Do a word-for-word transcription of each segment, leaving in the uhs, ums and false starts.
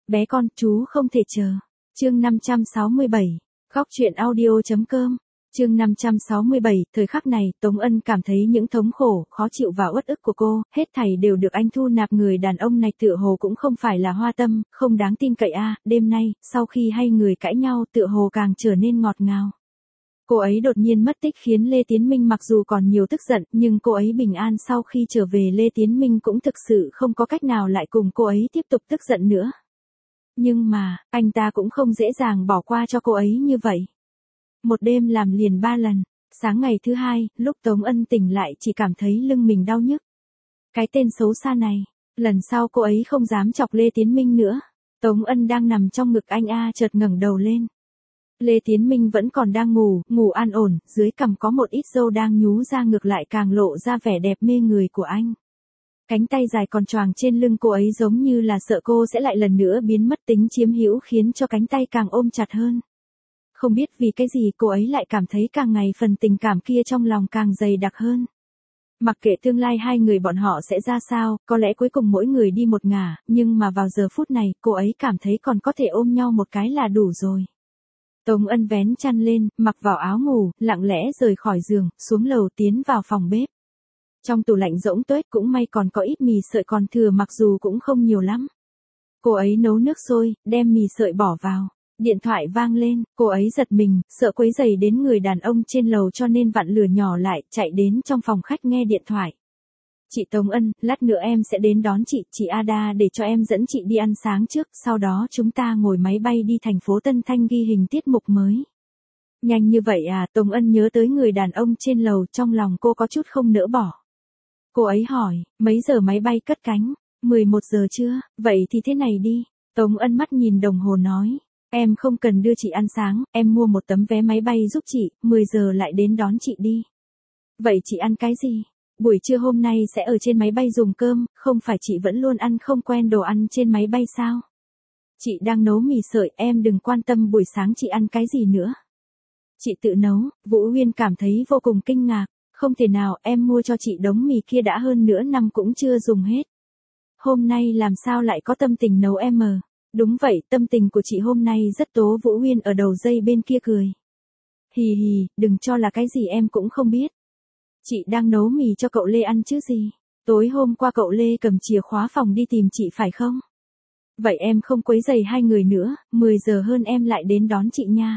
Bé con, chú không thể chờ. Chương năm trăm sáu mươi bảy. Góc truyện audio.com. Chương năm trăm sáu mươi bảy, thời khắc này, Tống Ân cảm thấy những thống khổ, khó chịu và uất ức của cô, hết thảy đều được anh thu nạp. Người đàn ông này tựa hồ cũng không phải là hoa tâm, không đáng tin cậy a. Đêm nay, sau khi hai người cãi nhau, tựa hồ càng trở nên ngọt ngào. Cô ấy đột nhiên mất tích khiến Lê Tiến Minh mặc dù còn nhiều tức giận, nhưng cô ấy bình an sau khi trở về. Lê Tiến Minh cũng thực sự không có cách nào lại cùng cô ấy tiếp tục tức giận nữa. Nhưng mà, anh ta cũng không dễ dàng bỏ qua cho cô ấy như vậy. Một đêm làm liền ba lần. Sáng ngày thứ hai, lúc Tống Ân tỉnh lại chỉ cảm thấy lưng mình đau nhức. Cái tên xấu xa này, lần sau cô ấy không dám chọc Lê Tiến Minh nữa. Tống Ân đang nằm trong ngực anh a chợt ngẩng đầu lên. Lê Tiến Minh vẫn còn đang ngủ, ngủ an ổn, dưới cằm có một ít râu đang nhú ra ngược lại càng lộ ra vẻ đẹp mê người của anh. Cánh tay dài còn choàng trên lưng cô ấy giống như là sợ cô sẽ lại lần nữa biến mất tính chiếm hữu khiến cho cánh tay càng ôm chặt hơn. Không biết vì cái gì cô ấy lại cảm thấy càng ngày phần tình cảm kia trong lòng càng dày đặc hơn. Mặc kệ tương lai hai người bọn họ sẽ ra sao, có lẽ cuối cùng mỗi người đi một ngả, nhưng mà vào giờ phút này, cô ấy cảm thấy còn có thể ôm nhau một cái là đủ rồi. Tống Ân vén chăn lên, mặc vào áo ngủ, lặng lẽ rời khỏi giường, xuống lầu tiến vào phòng bếp. Trong tủ lạnh rỗng tuếch cũng may còn có ít mì sợi còn thừa mặc dù cũng không nhiều lắm. Cô ấy nấu nước sôi, đem mì sợi bỏ vào. Điện thoại vang lên, cô ấy giật mình, sợ quấy rầy đến người đàn ông trên lầu cho nên vặn lửa nhỏ lại, chạy đến trong phòng khách nghe điện thoại. Chị Tống Ân, lát nữa em sẽ đến đón chị, chị Ada để cho em dẫn chị đi ăn sáng trước, sau đó chúng ta ngồi máy bay đi thành phố Tân Thanh ghi hình tiết mục mới. Nhanh như vậy à, Tống Ân nhớ tới người đàn ông trên lầu, trong lòng cô có chút không nỡ bỏ. Cô ấy hỏi, mấy giờ máy bay cất cánh? mười một giờ chưa? Vậy thì thế này đi. Tống Ân mắt nhìn đồng hồ nói. Em không cần đưa chị ăn sáng, em mua một tấm vé máy bay giúp chị, mười giờ lại đến đón chị đi. Vậy chị ăn cái gì? Buổi trưa hôm nay sẽ ở trên máy bay dùng cơm, không phải chị vẫn luôn ăn không quen đồ ăn trên máy bay sao? Chị đang nấu mì sợi, em đừng quan tâm buổi sáng chị ăn cái gì nữa. Chị tự nấu, Vũ Huyên cảm thấy vô cùng kinh ngạc. Không thể nào, em mua cho chị đống mì kia đã hơn nửa năm cũng chưa dùng hết. Hôm nay làm sao lại có tâm tình nấu em mờ? Đúng vậy, tâm tình của chị hôm nay rất tố. Vũ Huyên ở đầu dây bên kia cười. Hì hì, đừng cho là cái gì em cũng không biết. Chị đang nấu mì cho cậu Lê ăn chứ gì. Tối hôm qua cậu Lê cầm chìa khóa phòng đi tìm chị phải không? Vậy em không quấy rầy hai người nữa, mười giờ hơn em lại đến đón chị nha.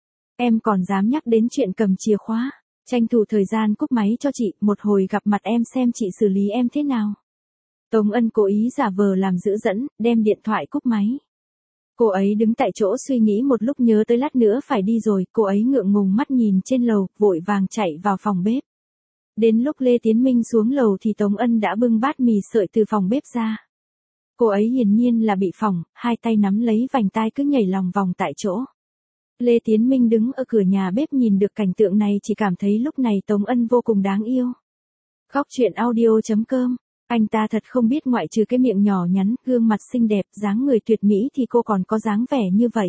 Em còn dám nhắc đến chuyện cầm chìa khóa. Tranh thủ thời gian cúp máy cho chị, một hồi gặp mặt em xem chị xử lý em thế nào. Tống Ân cố ý giả vờ làm giữ dẫn, đem điện thoại cúp máy. Cô ấy đứng tại chỗ suy nghĩ một lúc nhớ tới lát nữa phải đi rồi, cô ấy ngượng ngùng mắt nhìn trên lầu, vội vàng chạy vào phòng bếp. Đến lúc Lê Tiến Minh xuống lầu thì Tống Ân đã bưng bát mì sợi từ phòng bếp ra. Cô ấy hiển nhiên là bị phỏng, hai tay nắm lấy vành tai cứ nhảy lòng vòng tại chỗ. Lê Tiến Minh đứng ở cửa nhà bếp nhìn được cảnh tượng này chỉ cảm thấy lúc này Tống Ân vô cùng đáng yêu. Góc truyện audio.com. Anh ta thật không biết ngoại trừ cái miệng nhỏ nhắn, gương mặt xinh đẹp, dáng người tuyệt mỹ thì cô còn có dáng vẻ như vậy.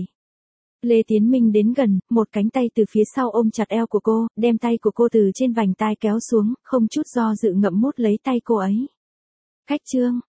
Lê Tiến Minh đến gần, một cánh tay từ phía sau ôm chặt eo của cô, đem tay của cô từ trên vành tai kéo xuống, không chút do dự ngậm mút lấy tay cô ấy. Khách Trương,